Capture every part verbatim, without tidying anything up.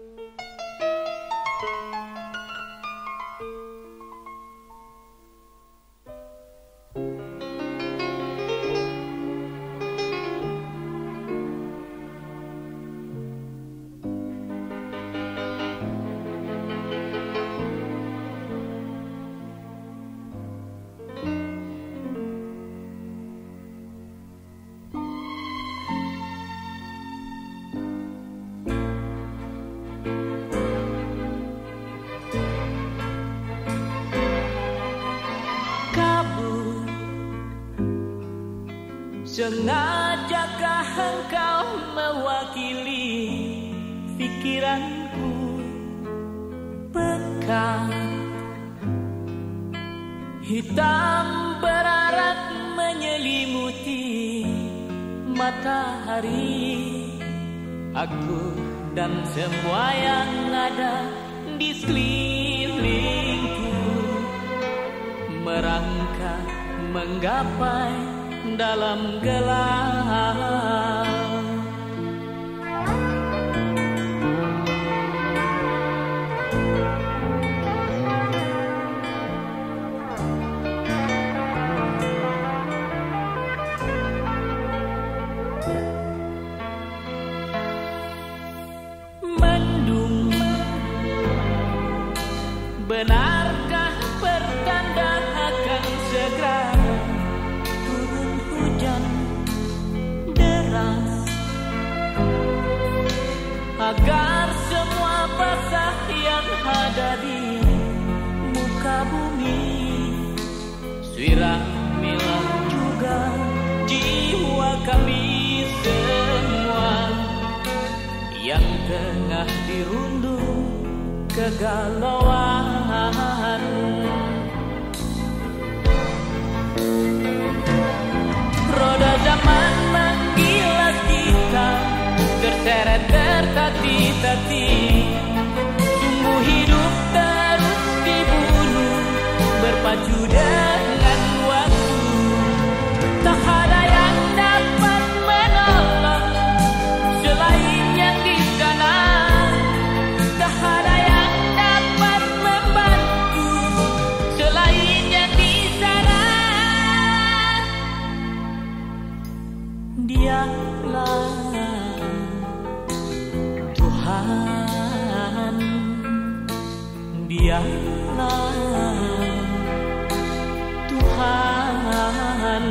Sengajakah engkau mewakili pikiranku? Pekat hitam berarak menyelimuti matahari. Aku dan semua yang ada di sekelilingku merangkak menggapai dalam gelap. Mendung, benarkah pertanda akan segera turun hujan deras, agar semua basah yang ada di muka bumi siramilah juga jiwa kami semua yang tengah dirundung kegalauan. Roda zaman menggilas kita, terseret tertati-tati. Sungguh hidup terus dibunuh, berpacu dengan waktu. Tak ada yang dapat menolong selain yang di sana. Tak ada yang dapat membantu selain yang di sana. Dialah Tuhan, Dialah Tuhan.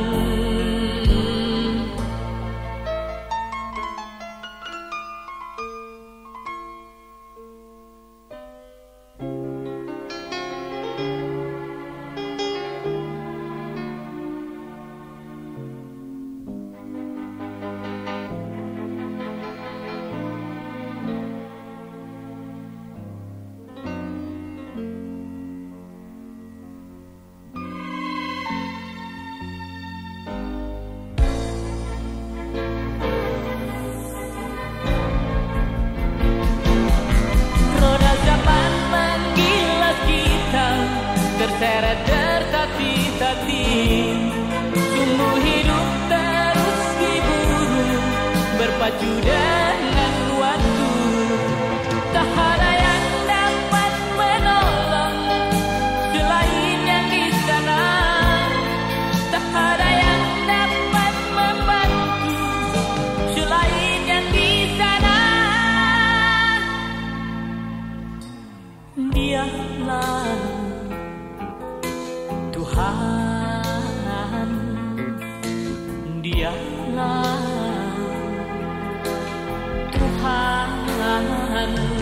Terseret tertati-tati, sungguh hidup terus diburu, berpacu dengan waktu. Tak ada yang dapat menolong selain yang di sana. Tak ada yang dapat membantu selain yang di sana. Dialah Tuhan, Dialah Tuhan.